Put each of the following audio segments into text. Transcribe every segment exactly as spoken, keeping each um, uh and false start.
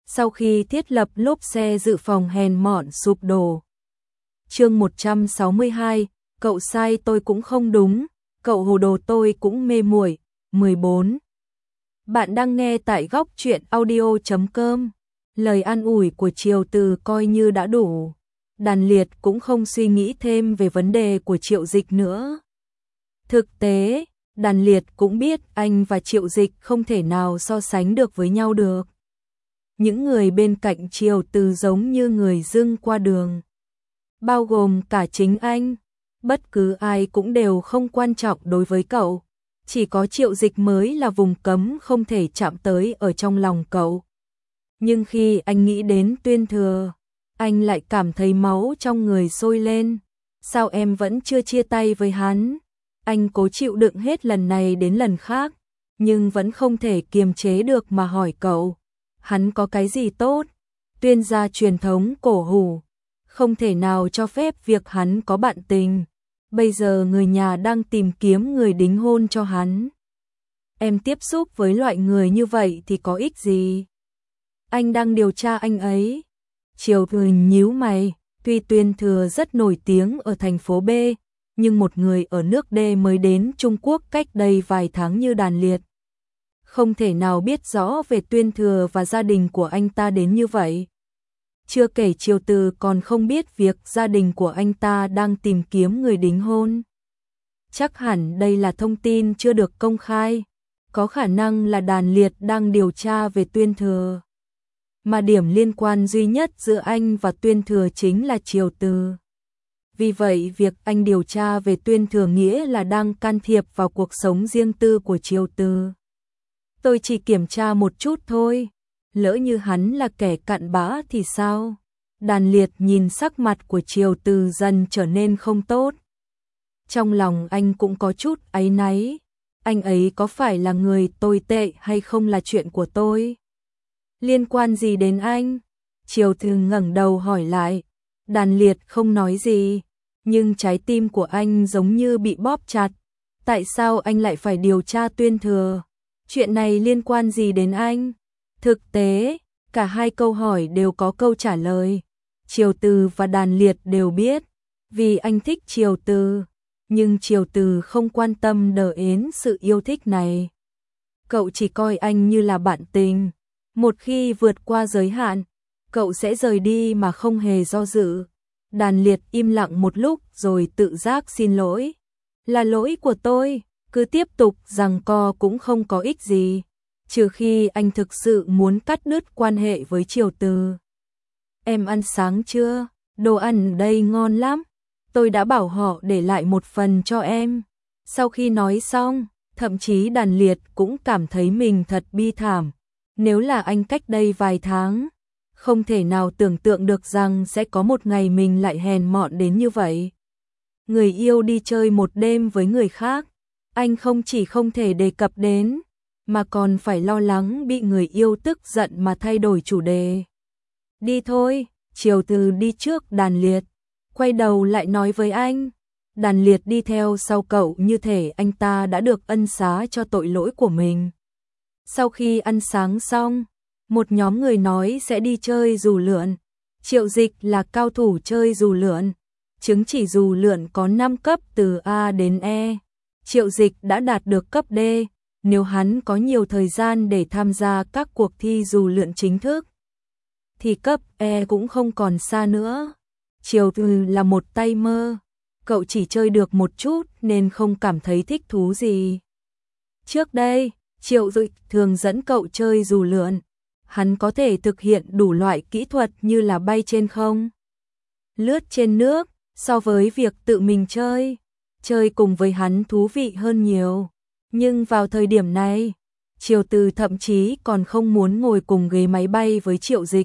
sau khi thiết lập lốp xe dự phòng hèn mọn sụp đổ. Chương một trăm sáu mươi hai, cậu sai tôi cũng không đúng, cậu hồ đồ tôi cũng mê muội. mười bốn. Bạn đang nghe tại góc truyện audio chấm com. Lời an ủi của Triều Từ coi như đã đủ. Đàn Liệt cũng không suy nghĩ thêm về vấn đề của Triệu Dịch nữa. Thực tế, Đàn Liệt cũng biết anh và Triệu Dịch không thể nào so sánh được với nhau được. Những người bên cạnh Triều Từ giống như người dưng qua đường. Bao gồm cả chính anh. Bất cứ ai cũng đều không quan trọng đối với cậu. Chỉ có Triệu Dịch mới là vùng cấm không thể chạm tới ở trong lòng cậu. Nhưng khi anh nghĩ đến Tuyên Thừa, anh lại cảm thấy máu trong người sôi lên. Sao em vẫn chưa chia tay với hắn? Anh cố chịu đựng hết lần này đến lần khác, nhưng vẫn không thể kiềm chế được mà hỏi cậu. Hắn có cái gì tốt? Tuyên gia truyền thống cổ hủ, không thể nào cho phép việc hắn có bạn tình. Bây giờ người nhà đang tìm kiếm người đính hôn cho hắn. Em tiếp xúc với loại người như vậy thì có ích gì? Anh đang điều tra anh ấy. Triều Từ nhíu mày, tuy Tuyên Thừa rất nổi tiếng ở thành phố B, nhưng một người ở nước D mới đến Trung Quốc cách đây vài tháng như Đàn Liệt, không thể nào biết rõ về Tuyên Thừa và gia đình của anh ta đến như vậy. Chưa kể Triều Từ còn không biết việc gia đình của anh ta đang tìm kiếm người đính hôn. Chắc hẳn đây là thông tin chưa được công khai, có khả năng là Đàn Liệt đang điều tra về Tuyên Thừa. Mà điểm liên quan duy nhất giữa anh và Tuyên Thừa chính là Triều Từ. Vì vậy việc anh điều tra về Tuyên Thừa nghĩa là đang can thiệp vào cuộc sống riêng tư của Triều Từ. Tôi chỉ kiểm tra một chút thôi, lỡ như hắn là kẻ cặn bã thì sao? Đàn Liệt nhìn sắc mặt của Triều Từ dần trở nên không tốt. Trong lòng anh cũng có chút áy náy, anh ấy có phải là người tồi tệ hay không là chuyện của tôi? Liên quan gì đến anh? Triều Từ ngẩng đầu hỏi lại. Đàn Liệt không nói gì, nhưng trái tim của anh giống như bị bóp chặt. Tại sao anh lại phải điều tra Tuyên Thừa? Chuyện này liên quan gì đến anh? Thực tế, cả hai câu hỏi đều có câu trả lời. Triều Từ và Đàn Liệt đều biết, vì anh thích Triều Từ, nhưng Triều Từ không quan tâm đờ ến sự yêu thích này. Cậu chỉ coi anh như là bạn tình. Một khi vượt qua giới hạn, cậu sẽ rời đi mà không hề do dự. Đàn Liệt im lặng một lúc rồi tự giác xin lỗi. Là lỗi của tôi, cứ tiếp tục giằng co cũng không có ích gì, trừ khi anh thực sự muốn cắt đứt quan hệ với Triều Từ. Em ăn sáng chưa? Đồ ăn ở đây ngon lắm. Tôi đã bảo họ để lại một phần cho em. Sau khi nói xong, thậm chí Đàn Liệt cũng cảm thấy mình thật bi thảm. Nếu là anh cách đây vài tháng, không thể nào tưởng tượng được rằng sẽ có một ngày mình lại hèn mọn đến như vậy. Người yêu đi chơi một đêm với người khác, anh không chỉ không thể đề cập đến, mà còn phải lo lắng bị người yêu tức giận mà thay đổi chủ đề. Đi thôi, Triều Từ đi trước Đàn Liệt, quay đầu lại nói với anh. Đàn Liệt đi theo sau cậu như thể anh ta đã được ân xá cho tội lỗi của mình. Sau khi ăn sáng xong, một nhóm người nói sẽ đi chơi dù lượn. Triệu Dịch là cao thủ chơi dù lượn. Chứng chỉ dù lượn có năm cấp từ A đến E. Triệu Dịch đã đạt được cấp D, nếu hắn có nhiều thời gian để tham gia các cuộc thi dù lượn chính thức, thì cấp E cũng không còn xa nữa. Triều Từ là một tay mơ, cậu chỉ chơi được một chút nên không cảm thấy thích thú gì. Trước đây, Triệu Dịch thường dẫn cậu chơi dù lượn. Hắn có thể thực hiện đủ loại kỹ thuật như là bay trên không, lướt trên nước, so với việc tự mình chơi. Chơi cùng với hắn thú vị hơn nhiều. Nhưng vào thời điểm này, Triều Từ thậm chí còn không muốn ngồi cùng ghế máy bay với Triệu Dịch.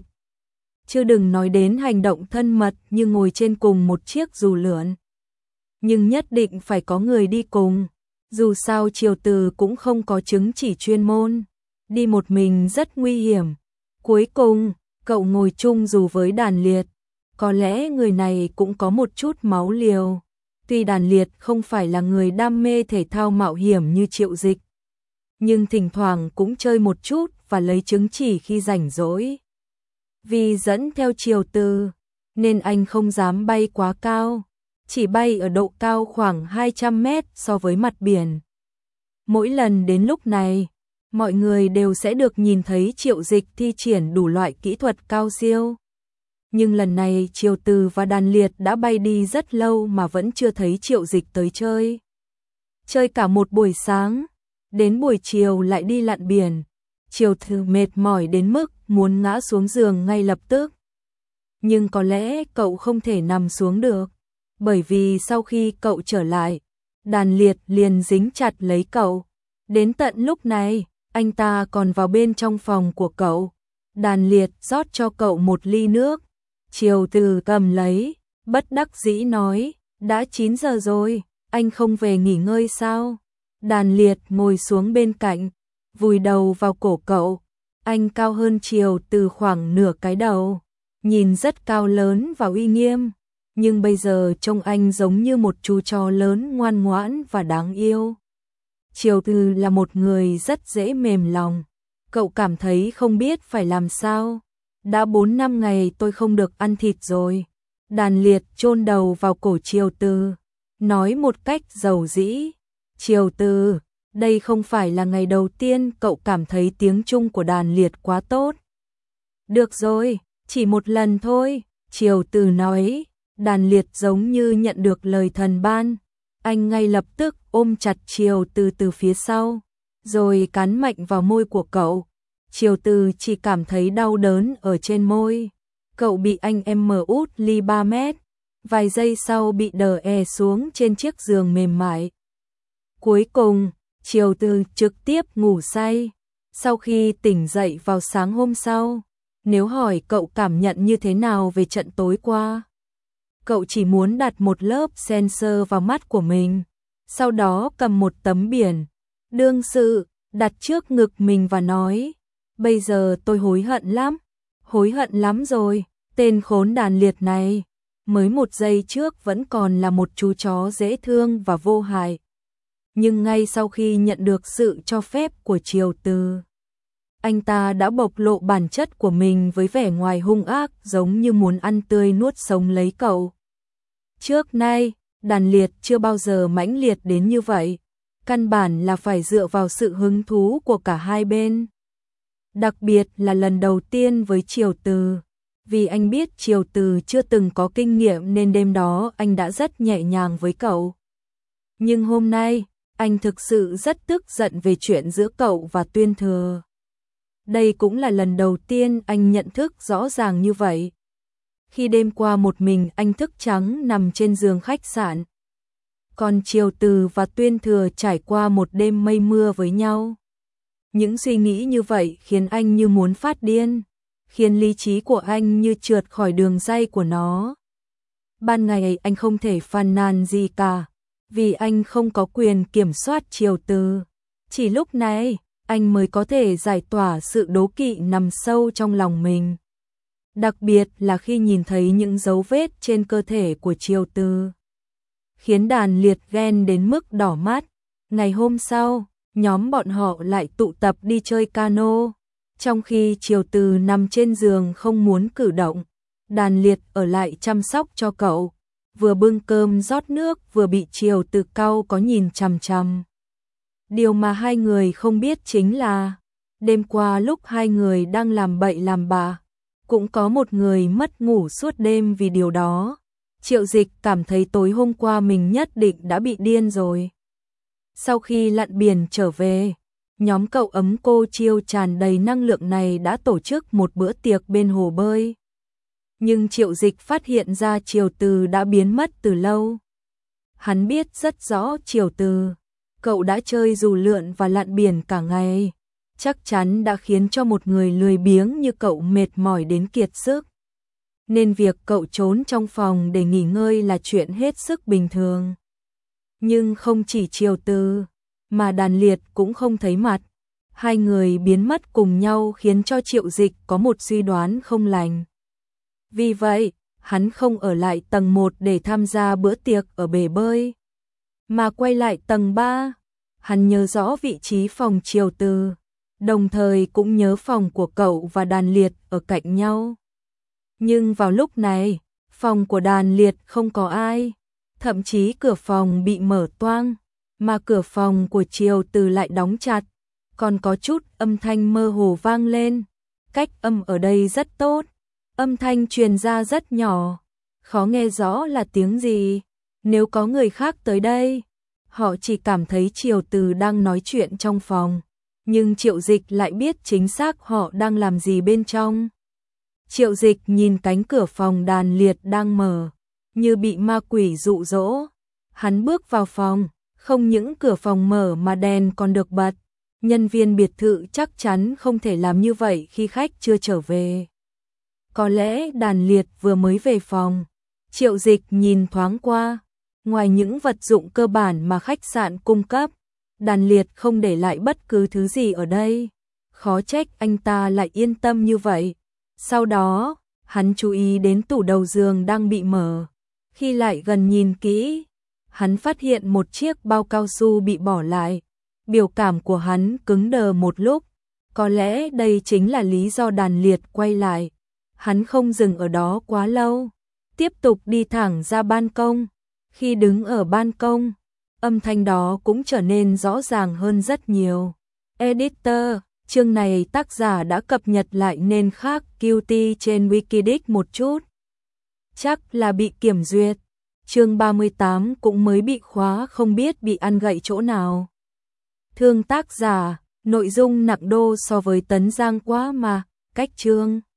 Chứ đừng nói đến hành động thân mật như ngồi trên cùng một chiếc dù lượn. Nhưng nhất định phải có người đi cùng. Dù sao Triều Từ cũng không có chứng chỉ chuyên môn. Đi một mình rất nguy hiểm. Cuối cùng, cậu ngồi chung dù với Đàn Liệt. Có lẽ người này cũng có một chút máu liều. Tuy Đàn Liệt không phải là người đam mê thể thao mạo hiểm như Triệu Dịch, nhưng thỉnh thoảng cũng chơi một chút và lấy chứng chỉ khi rảnh rỗi. Vì dẫn theo Triều Từ, nên anh không dám bay quá cao, chỉ bay ở độ cao khoảng hai trăm mét so với mặt biển. Mỗi lần đến lúc này, mọi người đều sẽ được nhìn thấy Triệu Dịch thi triển đủ loại kỹ thuật cao siêu. Nhưng lần này Triều Từ và Đàn Liệt đã bay đi rất lâu mà vẫn chưa thấy Triệu Dịch tới chơi. Chơi cả một buổi sáng, đến buổi chiều lại đi lặn biển. Triều Từ mệt mỏi đến mức muốn ngã xuống giường ngay lập tức. Nhưng có lẽ cậu không thể nằm xuống được, bởi vì sau khi cậu trở lại, Đàn Liệt liền dính chặt lấy cậu. Đến tận lúc này, anh ta còn vào bên trong phòng của cậu. Đàn Liệt rót cho cậu một ly nước. Triều Từ cầm lấy, bất đắc dĩ nói, đã chín giờ rồi, anh không về nghỉ ngơi sao? Đàn Liệt ngồi xuống bên cạnh, vùi đầu vào cổ cậu. Anh cao hơn Triều Từ khoảng nửa cái đầu, nhìn rất cao lớn và uy nghiêm, nhưng bây giờ trông anh giống như một chú chó lớn ngoan ngoãn và đáng yêu. Triều Từ là một người rất dễ mềm lòng, cậu cảm thấy không biết phải làm sao. Đã bốn năm ngày tôi không được ăn thịt rồi. Đàn Liệt chôn đầu vào cổ Triều Từ, nói một cách dầu dĩ. Triều Từ, đây không phải là ngày đầu tiên cậu cảm thấy tiếng Trung của Đàn Liệt quá tốt. Được rồi, chỉ một lần thôi, Triều Từ nói. Đàn Liệt giống như nhận được lời thần ban. Anh ngay lập tức ôm chặt Triều Từ từ phía sau, rồi cắn mạnh vào môi của cậu. Triều Từ chỉ cảm thấy đau đớn ở trên môi. Cậu bị anh em mở út ly ba mét, vài giây sau bị đờ è xuống trên chiếc giường mềm mại. Cuối cùng, Triều Từ trực tiếp ngủ say. Sau khi tỉnh dậy vào sáng hôm sau, nếu hỏi cậu cảm nhận như thế nào về trận tối qua, cậu chỉ muốn đặt một lớp sensor vào mắt của mình, sau đó cầm một tấm biển đương sự đặt trước ngực mình và nói, bây giờ tôi hối hận lắm, hối hận lắm rồi, tên khốn Đàn Liệt này, mới một giây trước vẫn còn là một chú chó dễ thương và vô hại. Nhưng ngay sau khi nhận được sự cho phép của Triều Từ, anh ta đã bộc lộ bản chất của mình với vẻ ngoài hung ác giống như muốn ăn tươi nuốt sống lấy cậu. Trước nay, Đàn Liệt chưa bao giờ mãnh liệt đến như vậy, căn bản là phải dựa vào sự hứng thú của cả hai bên. Đặc biệt là lần đầu tiên với Triều Từ, vì anh biết Triều Từ chưa từng có kinh nghiệm nên đêm đó anh đã rất nhẹ nhàng với cậu. Nhưng hôm nay, anh thực sự rất tức giận về chuyện giữa cậu và Tuyên Thừa. Đây cũng là lần đầu tiên anh nhận thức rõ ràng như vậy. Khi đêm qua một mình anh thức trắng nằm trên giường khách sạn, còn Triều Từ và Tuyên Thừa trải qua một đêm mây mưa với nhau. Những suy nghĩ như vậy khiến anh như muốn phát điên, khiến lý trí của anh như trượt khỏi đường ray của nó. Ban ngày anh không thể phàn nàn gì cả, vì anh không có quyền kiểm soát Triều Từ. Chỉ lúc này, anh mới có thể giải tỏa sự đố kỵ nằm sâu trong lòng mình. Đặc biệt là khi nhìn thấy những dấu vết trên cơ thể của Triều Từ, khiến Đàn Liệt ghen đến mức đỏ mắt. Ngày hôm sau, nhóm bọn họ lại tụ tập đi chơi cano. Trong khi Triều Từ nằm trên giường không muốn cử động, Đàn Liệt ở lại chăm sóc cho cậu, vừa bưng cơm rót nước vừa bị Triều Từ cau có nhìn chằm chằm. Điều mà hai người không biết chính là, đêm qua lúc hai người đang làm bậy làm bạ, cũng có một người mất ngủ suốt đêm vì điều đó. Triệu Dịch cảm thấy tối hôm qua mình nhất định đã bị điên rồi. Sau khi lặn biển trở về, nhóm cậu ấm cô Chiêu tràn đầy năng lượng này đã tổ chức một bữa tiệc bên hồ bơi. Nhưng Triệu Dịch phát hiện ra Triều Từ đã biến mất từ lâu. Hắn biết rất rõ Triều Từ, cậu đã chơi dù lượn và lặn biển cả ngày, chắc chắn đã khiến cho một người lười biếng như cậu mệt mỏi đến kiệt sức. Nên việc cậu trốn trong phòng để nghỉ ngơi là chuyện hết sức bình thường. Nhưng không chỉ Triều Từ, mà Đàn Liệt cũng không thấy mặt. Hai người biến mất cùng nhau khiến cho Triệu Dịch có một suy đoán không lành. Vì vậy, hắn không ở lại tầng một để tham gia bữa tiệc ở bể bơi, mà quay lại tầng ba. Hắn nhớ rõ vị trí phòng Triều Từ, đồng thời cũng nhớ phòng của cậu và Đàn Liệt ở cạnh nhau. Nhưng vào lúc này, phòng của Đàn Liệt không có ai, thậm chí cửa phòng bị mở toang, mà cửa phòng của Triều Từ lại đóng chặt, còn có chút âm thanh mơ hồ vang lên. Cách âm ở đây rất tốt, âm thanh truyền ra rất nhỏ, khó nghe rõ là tiếng gì. Nếu có người khác tới đây, họ chỉ cảm thấy Triều Từ đang nói chuyện trong phòng, nhưng Triệu Dịch lại biết chính xác họ đang làm gì bên trong. Triệu Dịch nhìn cánh cửa phòng Đàn Liệt đang mở, như bị ma quỷ dụ dỗ. Hắn bước vào phòng, không những cửa phòng mở mà đèn còn được bật. Nhân viên biệt thự chắc chắn không thể làm như vậy khi khách chưa trở về. Có lẽ Đàn Liệt vừa mới về phòng. Triệu Dịch nhìn thoáng qua, ngoài những vật dụng cơ bản mà khách sạn cung cấp, Đàn Liệt không để lại bất cứ thứ gì ở đây. Khó trách anh ta lại yên tâm như vậy. Sau đó, hắn chú ý đến tủ đầu giường đang bị mở. Khi lại gần nhìn kỹ, hắn phát hiện một chiếc bao cao su bị bỏ lại. Biểu cảm của hắn cứng đờ một lúc. Có lẽ đây chính là lý do Đàn Liệt quay lại. Hắn không dừng ở đó quá lâu, tiếp tục đi thẳng ra ban công. Khi đứng ở ban công, âm thanh đó cũng trở nên rõ ràng hơn rất nhiều. Editor, chương này tác giả đã cập nhật lại nên khác quy tê trên Wikidic một chút. Chắc là bị kiểm duyệt. Chương ba mươi tám cũng mới bị khóa, không biết bị ăn gậy chỗ nào. Thương tác giả, nội dung nặng đô so với Tấn Giang quá mà, cách chương.